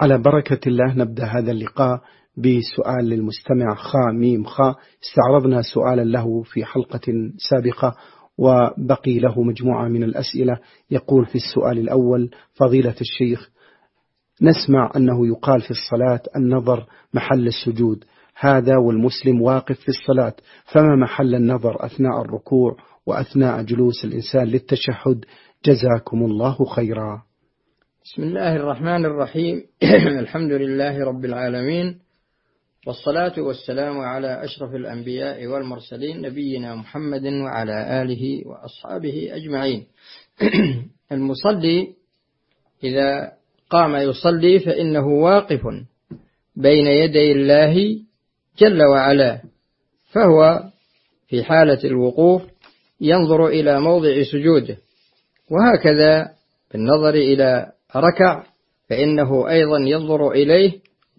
على بركة الله نبدأ هذا اللقاء بسؤال للمستمع ميم استعرضنا سؤالا له في حلقة سابقة وبقي له مجموعة من الأسئلة. يقول في السؤال الأول: فضيلة الشيخ، نسمع أنه يقال في الصلاة النظر محل السجود، هذا والمسلم واقف في الصلاة، فما محل النظر أثناء الركوع وأثناء جلوس الإنسان للتشهد؟ جزاكم الله خيرا. بسم الله الرحمن الرحيم. الحمد لله رب العالمين، والصلاة والسلام على أشرف الأنبياء والمرسلين نبينا محمد وعلى آله وأصحابه أجمعين. المصلي إذا قام يصلي فإنه واقف بين يدي الله جل وعلا، فهو في حالة الوقوف ينظر إلى موضع سجوده، وهكذا بالنظر إلى ركع فإنه أيضا ينظر إليه،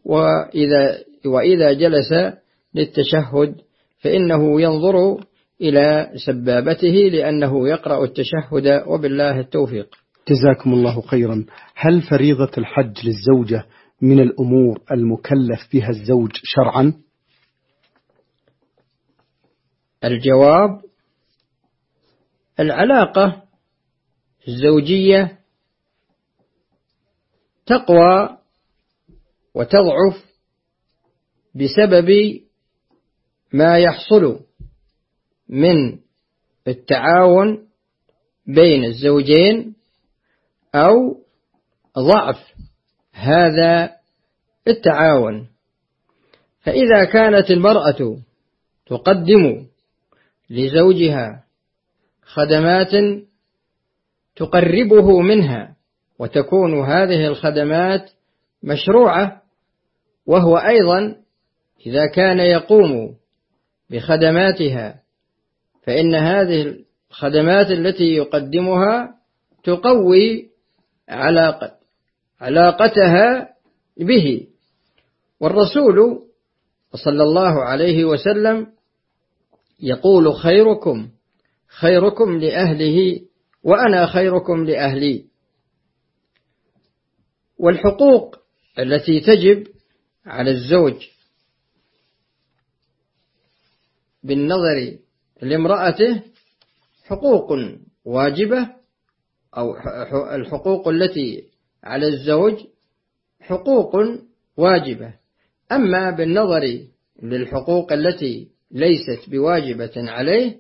وإذا جلس للتشهد فإنه ينظر إلى سبابته لأنه يقرأ التشهد، وبالله التوفيق. جزاكم الله خيرا. هل فريضة الحج للزوجة من الأمور المكلف بها الزوج شرعا؟ الجواب: العلاقة الزوجية تقوى وتضعف بسبب ما يحصل من التعاون بين الزوجين أو ضعف هذا التعاون. فإذا كانت المرأة تقدم لزوجها خدمات تقربه منها، وتكون هذه الخدمات مشروعة، وهو أيضا إذا كان يقوم بخدماتها فإن هذه الخدمات التي يقدمها تقوي علاقتها به. والرسول صلى الله عليه وسلم يقول: خيركم لأهله وأنا خيركم لأهلي. والحقوق التي تجب على الزوج بالنظر لامرأته حقوق واجبة، أو الحقوق التي على الزوج حقوق واجبة. أما بالنظر للحقوق التي ليست بواجبة عليه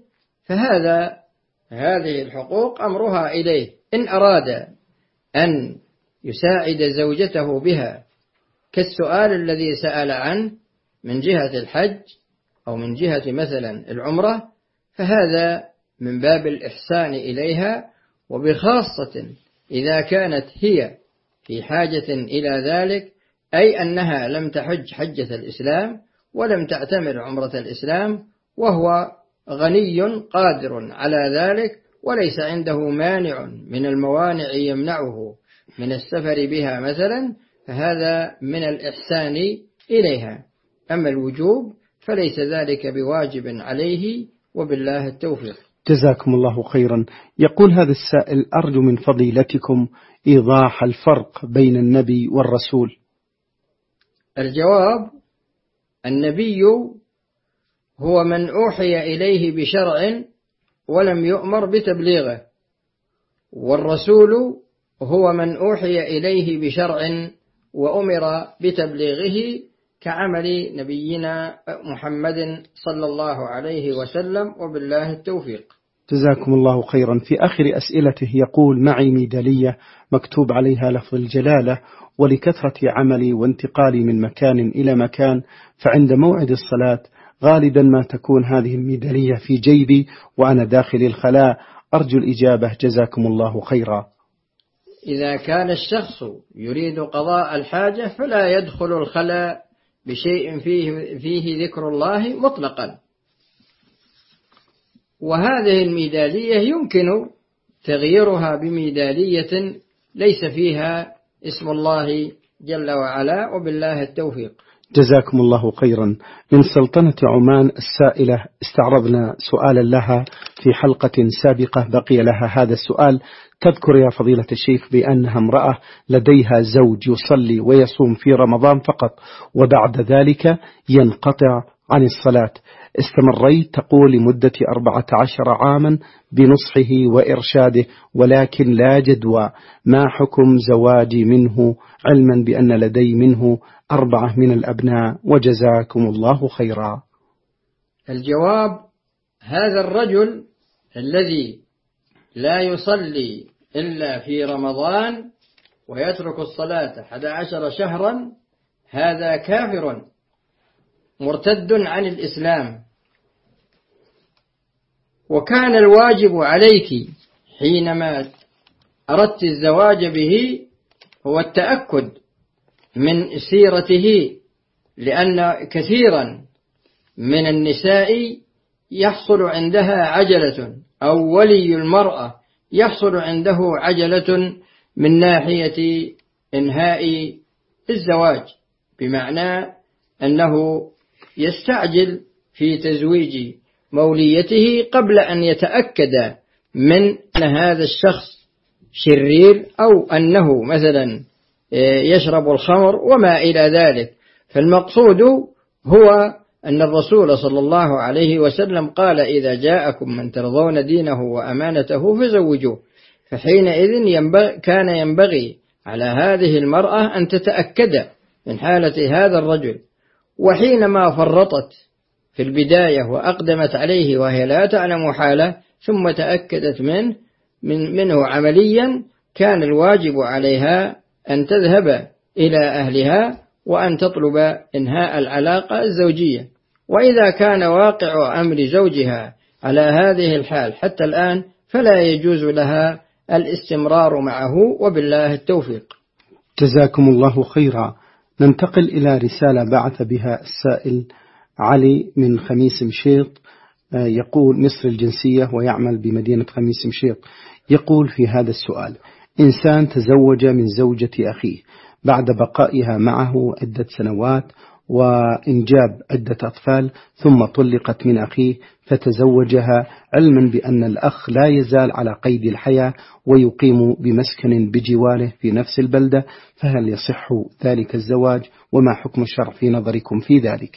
هذه الحقوق أمرها إليه، إن أراد أن يساعد زوجته بها، كالسؤال الذي سأل عنه من جهة الحج أو من جهة مثلا العمرة، فهذا من باب الإحسان إليها، وبخاصة إذا كانت هي في حاجة إلى ذلك، أي أنها لم تحج حجة الإسلام ولم تعتمر عمرة الإسلام، وهو غني قادر على ذلك وليس عنده مانع من الموانع يمنعه من السفر بها مثلا، فهذا من الإحسان إليها. أما الوجوب فليس ذلك بواجب عليه، وبالله التوفيق. جزاكم الله خيرا. يقول هذا السائل: أرجو من فضيلتكم إيضاح الفرق بين النبي والرسول. الجواب: النبي هو من أوحي إليه بشرع ولم يؤمر بتبليغه، والرسول هو من أوحي إليه بشرع وأمر بتبليغه، كعمل نبينا محمد صلى الله عليه وسلم، وبالله التوفيق. جزاكم الله خيرا. في آخر أسئلته يقول: معي ميدالية مكتوب عليها لفظ الجلالة، ولكثرة عملي وانتقالي من مكان إلى مكان، فعند موعد الصلاة غالبا ما تكون هذه الميدالية في جيبي وأنا داخل الخلاء، أرجو الإجابة جزاكم الله خيرا. إذا كان الشخص يريد قضاء الحاجة فلا يدخل الخلاء بشيء فيه ذكر الله مطلقا، وهذه الميدالية يمكن تغييرها بميدالية ليس فيها اسم الله جل وعلا، وبالله التوفيق. جزاكم الله خيرا. من سلطنة عمان السائلة استعرضنا سؤالا لها في حلقة سابقة بقي لها هذا السؤال. تذكر يا فضيلة الشيخ بأنها امرأة لديها زوج يصلي ويصوم في رمضان فقط وبعد ذلك ينقطع عن الصلاة. استمريت تقول لمدة 14 عاما بنصحه وإرشاده ولكن لا جدوى. ما حكم زواجي منه علما بأن لدي منه 4 من الأبناء وجزاكم الله خيرا؟ الجواب: هذا الرجل الذي لا يصلي إلا في رمضان ويترك الصلاة 11 شهرا هذا كافر مرتد عن الإسلام، وكان الواجب عليك حينما أردت الزواج به هو التأكد من سيرته، لأن كثيرا من النساء يحصل عندها عجلة، أو ولي المرأة يحصل عنده عجلة من ناحية إنهاء الزواج، بمعنى أنه يستعجل في تزويج موليته قبل أن يتأكد من أن هذا الشخص شرير أو أنه مثلا يشرب الخمر وما إلى ذلك. فالمقصود هو أن الرسول صلى الله عليه وسلم قال: إذا جاءكم من ترضون دينه وأمانته فزوجوه. فحينئذ كان ينبغي على هذه المرأة أن تتأكد من حالة هذا الرجل، وحينما فرطت في البداية وأقدمت عليه وهي لا تعلم حاله ثم تأكدت منه عمليا، كان الواجب عليها أن تذهب إلى أهلها وأن تطلب إنهاء العلاقة الزوجية. وإذا كان واقع أمر زوجها على هذه الحال حتى الآن فلا يجوز لها الاستمرار معه، وبالله التوفيق. جزاكم الله خيرا. ننتقل إلى رسالة بعث بها السائل علي من خميس مشيط، يقول مصر الجنسية ويعمل بمدينة خميس مشيط. يقول في هذا السؤال: إنسان تزوج من زوجة أخيه بعد بقائها معه عدة سنوات وإنجاب عدة أطفال، ثم طلقت من أخيه فتزوجها علما بأن الأخ لا يزال على قيد الحياة ويقيم بمسكن بجواره في نفس البلدة، فهل يصح ذلك الزواج؟ وما حكم الشرع في نظركم في ذلك؟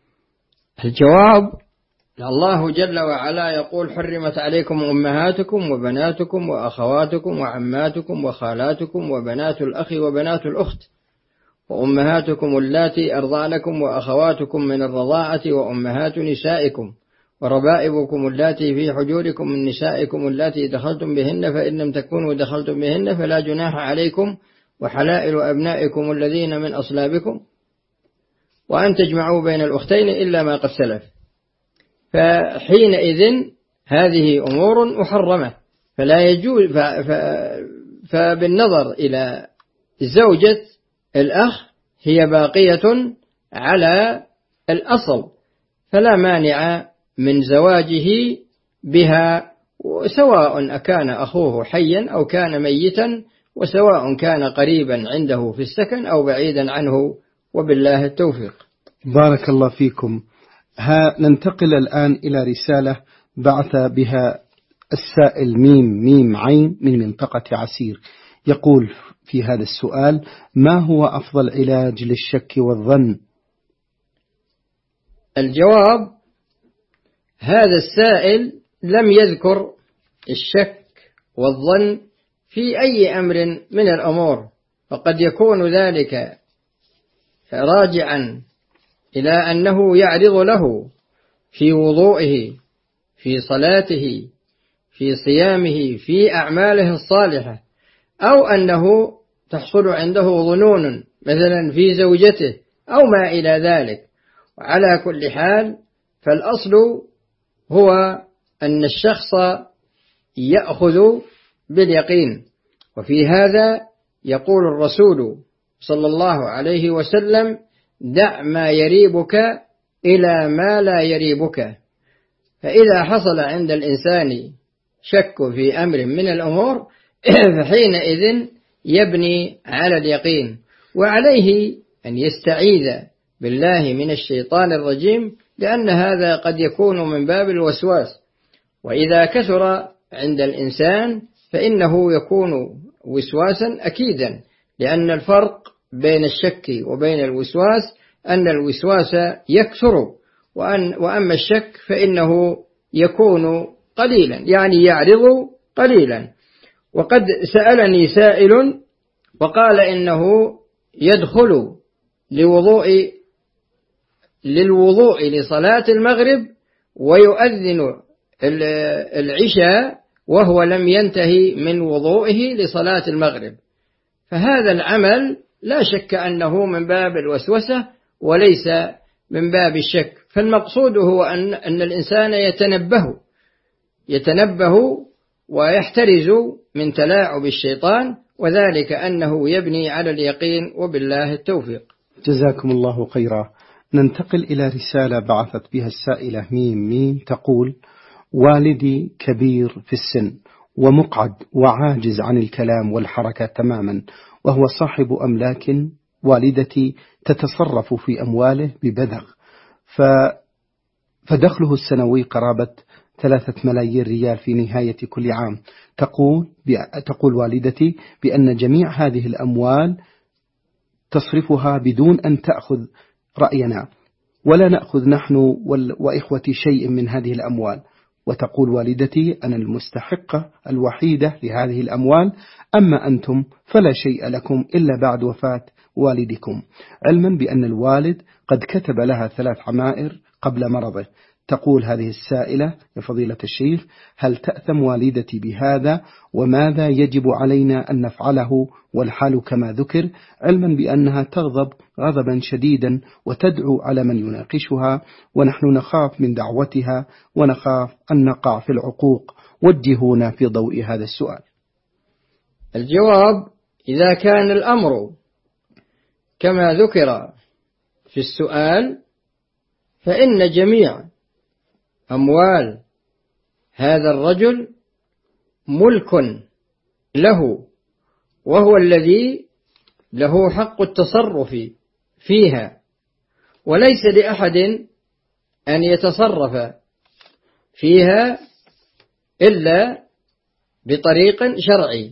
الجواب: الله جل وعلا يقول: حرمت عليكم أمهاتكم وبناتكم وأخواتكم وعماتكم وخالاتكم وبنات الأخ وبنات الأخت وأمهاتكم اللاتي أرضعنكم وأخواتكم من الرضاعة وأمهات نسائكم وربائبكم اللاتي في حجوركم من نسائكم اللاتي دخلتم بهن، فإن لم تكونوا دخلتم بهن فلا جناح عليكم، وحلائل أبنائكم الذين من أصلابكم، وأن تجمعوا بين الأختين إلا ما قد سلف. فحينئذ هذه أمور محرمة فلا يجوز. فبالنظر إلى زوجة الأخ هي باقية على الأصل، فلا مانع من زواجه بها، سواء أكان أخوه حيا أو كان ميتا، وسواء كان قريبا عنده في السكن أو بعيدا عنه، وبالله التوفيق. بارك الله فيكم. ننتقل الآن إلى رسالة بعث بها السائل ميم عين من منطقة عسير. يقول في هذا السؤال: ما هو أفضل علاج للشك والظن؟ الجواب: هذا السائل لم يذكر الشك والظن في أي أمر من الأمور، فقد يكون ذلك راجعا إلى أنه يعرض له في وضوئه، في صلاته، في صيامه، في أعماله الصالحة، أو أنه تحصل عنده ظنون مثلا في زوجته أو ما إلى ذلك. وعلى كل حال فالأصل هو أن الشخص يأخذ باليقين. وفي هذا يقول الرسول صلى الله عليه وسلم: دع ما يريبك إلى ما لا يريبك. فإذا حصل عند الإنسان شك في أمر من الأمور فحينئذ يبني على اليقين، وعليه أن يستعيذ بالله من الشيطان الرجيم، لأن هذا قد يكون من باب الوسواس، وإذا كثر عند الإنسان فإنه يكون وسواسا أكيدا، لأن الفرق بين الشك وبين الوسواس أن الوسواس يكثر، وأما الشك فإنه يكون قليلا، يعني يعرض قليلا. وقد سألني سائل وقال إنه يدخل للوضوء لصلاة المغرب ويؤذن العشاء وهو لم ينتهي من وضوئه لصلاة المغرب، فهذا العمل لا شك أنه من باب الوسوسة وليس من باب الشك. فالمقصود هو أن الإنسان يتنبه ويحترز من تلاعب الشيطان، وذلك أنه يبني على اليقين، وبالله التوفيق. جزاكم الله خيرا. ننتقل إلى رسالة بعثت بها السائلة ميم تقول: والدي كبير في السن ومقعد وعاجز عن الكلام والحركة تماما، وهو صاحب أملاك. والدتي تتصرف في أمواله ببذخ، فدخله السنوي قرابة 3 ملايين ريال في نهاية كل عام. تقول والدتي بأن جميع هذه الأموال تصرفها بدون أن تأخذ رأينا، ولا نأخذ نحن وإخوتي شيء من هذه الأموال. وتقول والدتي: أنا المستحقة الوحيدة لهذه الأموال، أما أنتم فلا شيء لكم إلا بعد وفاة والدكم، علما بأن الوالد قد كتب لها 3 عمائر قبل مرضه. تقول هذه السائلة: يا فضيلة الشيخ، هل تأثم والدتي بهذا؟ وماذا يجب علينا أن نفعله والحال كما ذكر، علما بأنها تغضب غضبا شديدا وتدعو على من يناقشها، ونحن نخاف من دعوتها ونخاف أن نقع في العقوق. وجهونا في ضوء هذا السؤال. الجواب: إذا كان الأمر كما ذكر في السؤال فإن جميع أموال هذا الرجل ملك له، وهو الذي له حق التصرف فيها، وليس لأحد أن يتصرف فيها إلا بطريق شرعي،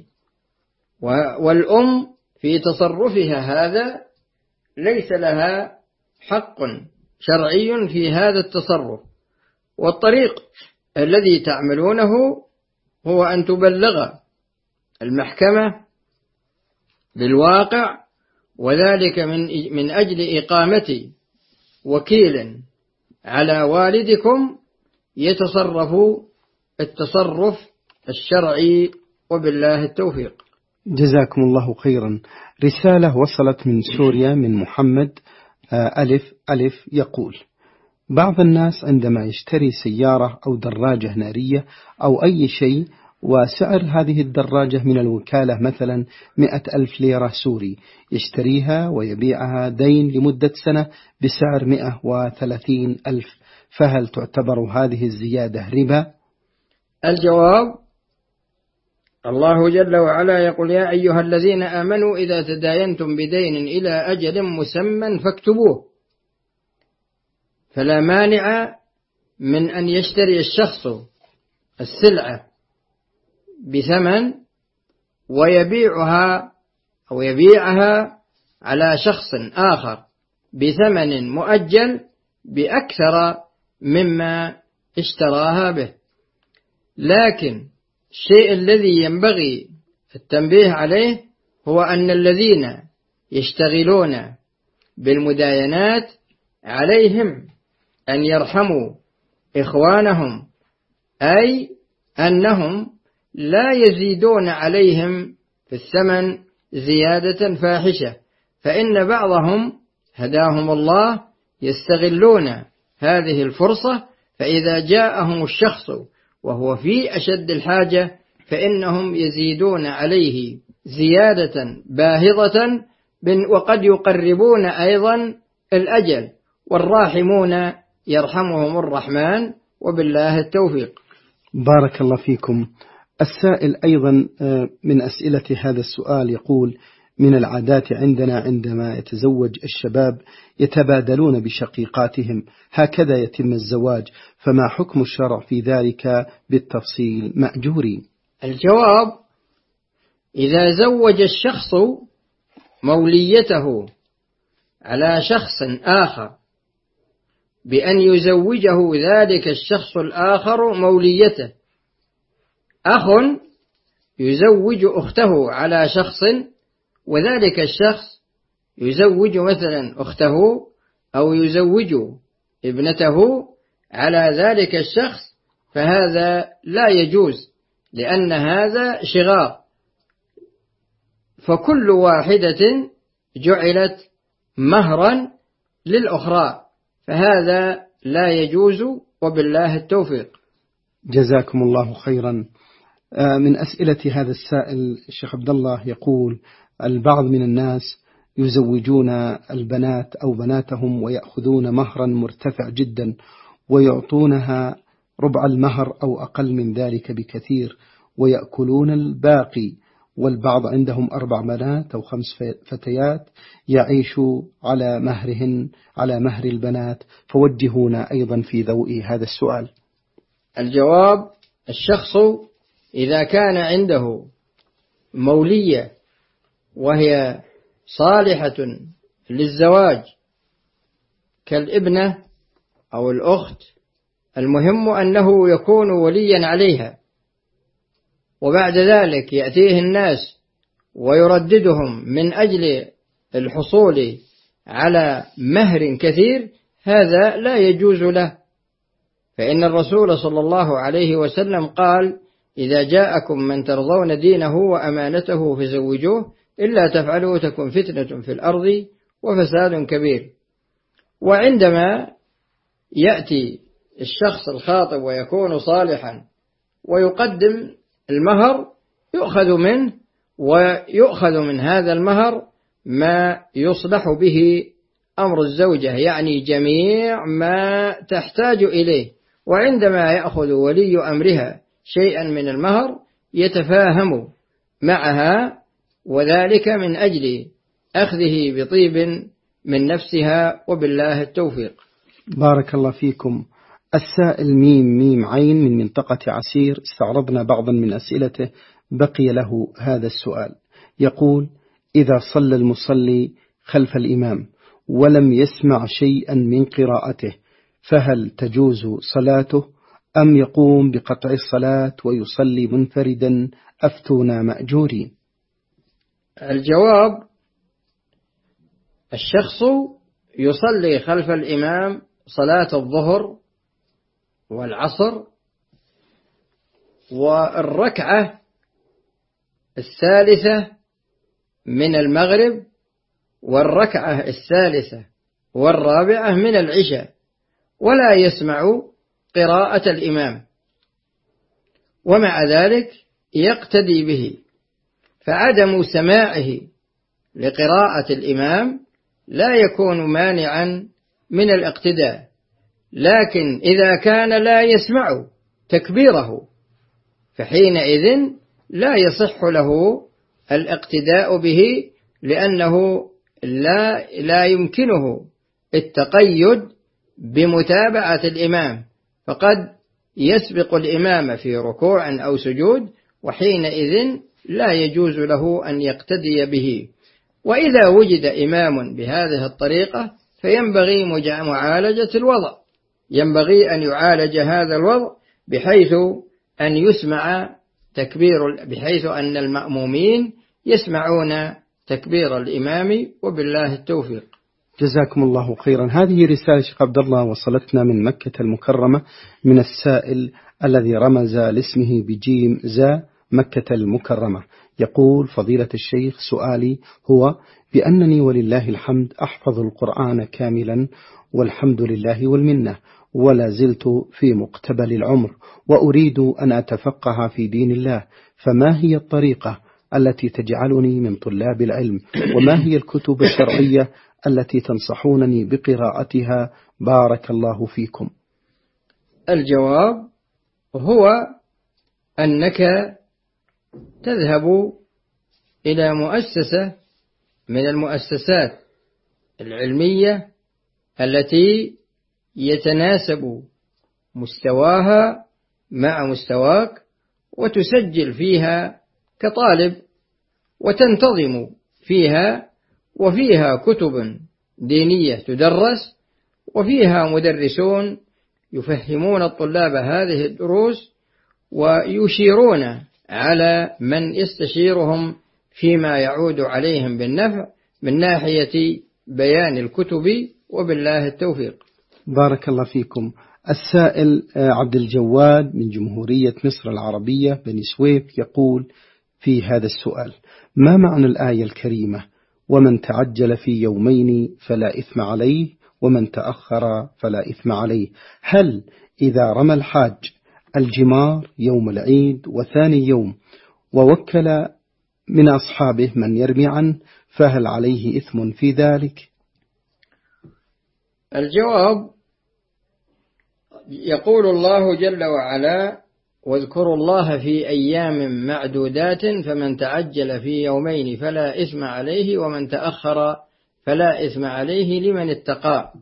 والأم في تصرفها هذا ليس لها حق شرعي في هذا التصرف. والطريق الذي تعملونه هو أن تبلغ المحكمة بالواقع، وذلك من أجل إقامة وكيل على والدكم يتصرف التصرف الشرعي، وبالله التوفيق. جزاكم الله خيرا. رسالة وصلت من سوريا من محمد ألف يقول: بعض الناس عندما يشتري سيارة أو دراجة نارية أو أي شيء، وسعر هذه الدراجة من الوكالة مثلا 100,000 ليرة سوري، يشتريها ويبيعها دين لمدة سنة بسعر 130,000، فهل تعتبر هذه الزيادة ربا؟ الجواب: الله جل وعلا يقول: يا أيها الذين آمنوا إذا تداينتم بدين إلى أجل مسمى فاكتبوه. فلا مانع من أن يشتري الشخص السلعة بثمن ويبيعها أو يبيعها على شخص آخر بثمن مؤجل بأكثر مما اشتراها به. لكن الشيء الذي ينبغي التنبيه عليه هو أن الذين يشتغلون بالمداينات عليهم أن يرحموا إخوانهم، أي أنهم لا يزيدون عليهم في الثمن زيادة فاحشة، فإن بعضهم هداهم الله يستغلون هذه الفرصة، فإذا جاءهم الشخص وهو في أشد الحاجة فإنهم يزيدون عليه زيادة باهظة، وقد يقربون أيضا الأجل، والراحمون يرحمهم الرحمن، وبالله التوفيق. بارك الله فيكم. السائل أيضا من أسئلة هذا السؤال يقول: من العادات عندنا عندما يتزوج الشباب يتبادلون بشقيقاتهم، هكذا يتم الزواج، فما حكم الشرع في ذلك بالتفصيل مأجورين؟ الجواب: إذا زوج الشخص موليته على شخص آخر بأن يزوجه ذلك الشخص الآخر موليته، أخ يزوج أخته على شخص وذلك الشخص يزوج مثلا أخته أو يزوج ابنته على ذلك الشخص، فهذا لا يجوز، لأن هذا شغار، فكل واحدة جعلت مهرا للأخرى، فهذا لا يجوز، وبالله التوفيق. جزاكم الله خيرا. من أسئلة هذا السائل الشيخ عبد الله يقول: البعض من الناس يزوجون البنات أو بناتهم ويأخذون مهرا مرتفع جدا ويعطونها ربع المهر أو أقل من ذلك بكثير ويأكلون الباقي، والبعض عندهم 4 بنات أو 5 فتيات يعيشوا على مهرهن على مهر البنات، فوجهونا أيضا في ضوء هذا السؤال. الجواب: الشخص إذا كان عنده مولية وهي صالحة للزواج كالابنة أو الأخت، المهم أنه يكون وليا عليها، وبعد ذلك يأتيه الناس ويرددهم من أجل الحصول على مهر كثير، هذا لا يجوز له، فإن الرسول صلى الله عليه وسلم قال: إذا جاءكم من ترضون دينه وأمانته فزوجوه، إلا تفعلوا تكن فتنة في الأرض وفساد كبير. وعندما يأتي الشخص الخاطب ويكون صالحا ويقدم المهر، يؤخذ من هذا المهر ما يصلح به أمر الزوجة، يعني جميع ما تحتاج إليه، وعندما يأخذ ولي أمرها شيئا من المهر يتفاهم معها، وذلك من أجل أخذه بطيب من نفسها، وبالله التوفيق. بارك الله فيكم. السائل ميم عين من منطقة عسير، استعرضنا بعضا من أسئلته، بقي له هذا السؤال. يقول: إذا صلى المصلي خلف الإمام ولم يسمع شيئا من قراءته، فهل تجوز صلاته أم يقوم بقطع الصلاة ويصلي منفردا؟ أفتونا مأجورين. الجواب: الشخص يصلي خلف الإمام صلاة الظهر والعصر والركعة الثالثة من المغرب والركعة الثالثة والرابعة من العشاء، ولا يسمع قراءة الإمام، ومع ذلك يقتدي به، فعدم سماعه لقراءة الإمام لا يكون مانعا من الاقتداء، لكن إذا كان لا يسمع تكبيره فحينئذ لا يصح له الاقتداء به، لأنه لا يمكنه التقيد بمتابعة الإمام، فقد يسبق الإمام في ركوع أو سجود، وحينئذ لا يجوز له أن يقتدي به. وإذا وجد إمام بهذه الطريقة فينبغي معالجة الوضع، ينبغي أن يعالج هذا الوضع بحيث أن يسمع بحيث أن المأمومين يسمعون تكبير الإمام، وبالله التوفيق. جزاكم الله خيرا. هذه رسالة شيخ عبد الله وصلتنا من مكة المكرمة من السائل الذي رمز لاسمه بجيم زا مكة المكرمة. يقول: فضيلة الشيخ، سؤالي هو بأنني ولله الحمد أحفظ القرآن كاملا والحمد لله والمنة، ولا زلت في مقتبل العمر وأريد أن أتفقه في دين الله، فما هي الطريقة التي تجعلني من طلاب العلم، وما هي الكتب الشرعية التي تنصحونني بقراءتها؟ بارك الله فيكم. الجواب هو أنك تذهب إلى مؤسسة من المؤسسات العلمية التي يتناسب مستواها مع مستواك، وتسجل فيها كطالب وتنتظم فيها، وفيها كتب دينية تدرس، وفيها مدرسون يفهمون الطلاب هذه الدروس ويشيرون على من يستشيرهم فيما يعود عليهم بالنفع من ناحية بيان الكتب، وبالله التوفيق. بارك الله فيكم. السائل عبد الجواد من جمهورية مصر العربية بني سويف يقول في هذا السؤال: ما معنى الآية الكريمة ومن تعجل في يومين فلا إثم عليه ومن تأخر فلا إثم عليه؟ هل إذا رمى الحاج الجمار يوم العيد وثاني يوم ووكل من أصحابه من يرمي عنه فهل عليه إثم في ذلك؟ الجواب: يقول الله جل وعلا: واذكروا الله في أيام معدودات فمن تعجل في يومين فلا إثم عليه ومن تأخر فلا إثم عليه لمن اتقى.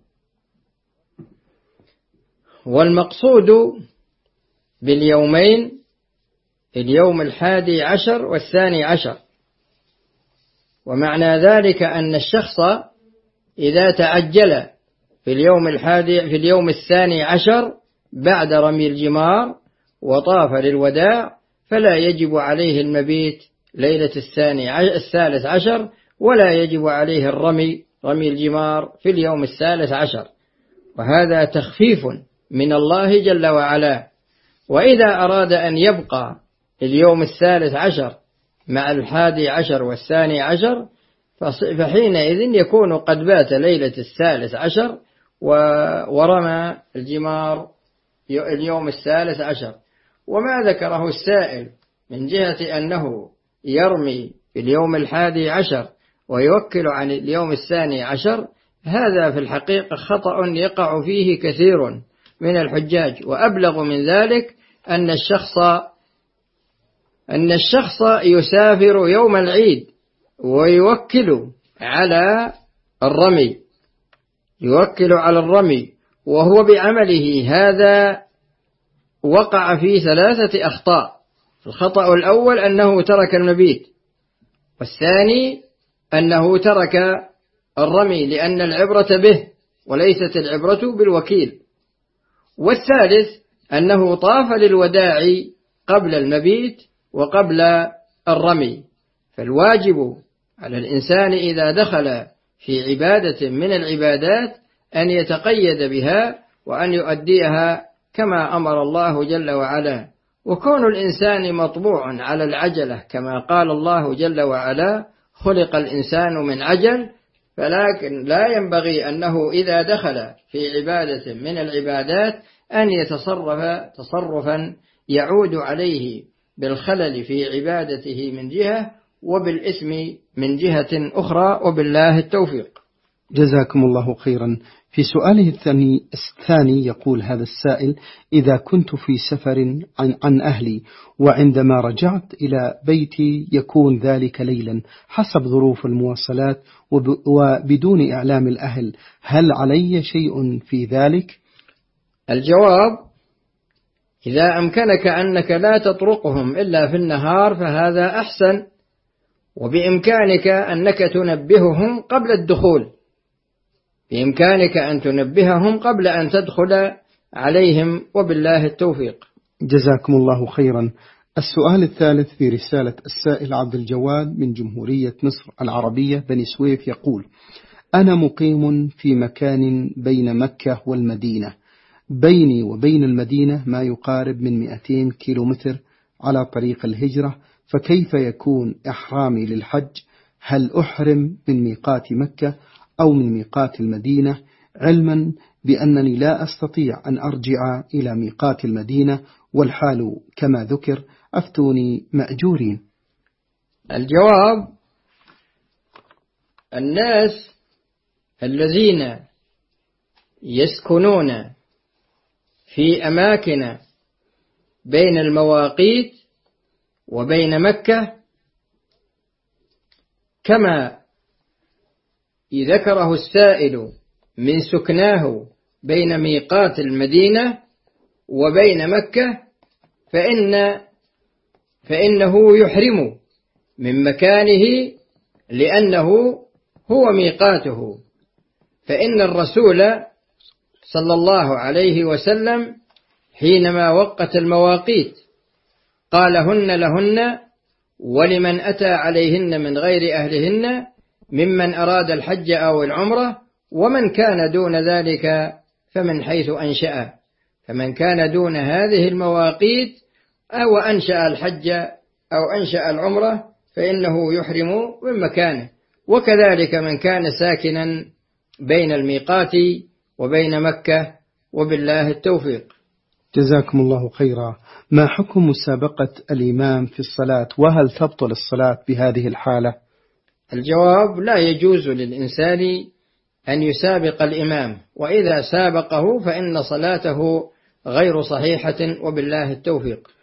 والمقصود باليومين اليوم 11 والثاني 10، ومعنى ذلك أن الشخص إذا تعجل في اليوم 12 بعد رمي الجمار وطاف للوداع فلا يجب عليه المبيت ليلة 13، ولا يجب عليه رمي الجمار في اليوم 13، وهذا تخفيف من الله جل وعلا. وإذا أراد أن يبقى اليوم 13 مع 11 والثاني 10 فحينئذ يكون قد بات ليلة 13 ورمى الجمار اليوم 13. وما ذكره السائل من جهة أنه يرمي في اليوم 11 ويوكل عن اليوم 12، هذا في الحقيقة خطأ يقع فيه كثير من الحجاج. وأبلغ من ذلك أن الشخص يسافر يوم العيد ويوكل على الرمي، وهو بعمله هذا وقع في 3 أخطاء. الخطأ الأول أنه ترك المبيت، والثاني أنه ترك الرمي لأن العبرة به وليست العبرة بالوكيل، والثالث أنه طاف للوداع قبل المبيت وقبل الرمي. فالواجب على الإنسان إذا دخل في عبادة من العبادات أن يتقيد بها وأن يؤديها كما أمر الله جل وعلا. وكون الإنسان مطبوع على العجلة كما قال الله جل وعلا: خلق الإنسان من عجل، فلكن لا ينبغي أنه إذا دخل في عبادة من العبادات أن يتصرف تصرفا يعود عليه بالخلل في عبادته من جهة وبالإثم من جهة أخرى، وبالله التوفيق. جزاكم الله خيرا. في سؤاله الثاني يقول هذا السائل: إذا كنت في سفر عن أهلي وعندما رجعت إلى بيتي يكون ذلك ليلا حسب ظروف المواصلات وبدون إعلام الأهل، هل علي شيء في ذلك؟ الجواب: إذا أمكنك أنك لا تطرقهم إلا في النهار فهذا أحسن، وبإمكانك أنك تنبههم قبل الدخول، بإمكانك أن تنبههم قبل أن تدخل عليهم، وبالله التوفيق. جزاكم الله خيرا. السؤال الثالث في رسالة السائل عبد الجواد من جمهورية مصر العربية بني سويف يقول: أنا مقيم في مكان بين مكة والمدينة، بيني وبين المدينة ما يقارب من 200 كيلومتر على طريق الهجرة، فكيف يكون إحرامي للحج؟ هل أحرم من ميقات مكة أو من ميقات المدينة، علما بأنني لا أستطيع أن أرجع إلى ميقات المدينة والحال كما ذكر؟ أفتوني مأجورين. الجواب: الناس الذين يسكنون في أماكن بين المواقيت وبين مكة كما ذكره السائل من سكناه بين ميقات المدينة وبين مكة فإنه يحرم من مكانه لأنه هو ميقاته، فإن الرسول صلى الله عليه وسلم حينما وقت المواقيت قال هن لهن ولمن أتى عليهن من غير أهلهن ممن أراد الحج أو العمرة، ومن كان دون ذلك فمن حيث أنشأ. فمن كان دون هذه المواقيت أو أنشأ الحج أو أنشأ العمرة فإنه يحرم من مكانه، وكذلك من كان ساكنا بين الميقات وبين مكة، وبالله التوفيق. جزاكم الله خيرا. ما حكم مسابقة الإمام في الصلاة، وهل تبطل الصلاة بهذه الحالة؟ الجواب: لا يجوز للإنسان أن يسابق الإمام، وإذا سابقه فإن صلاته غير صحيحة، وبالله التوفيق.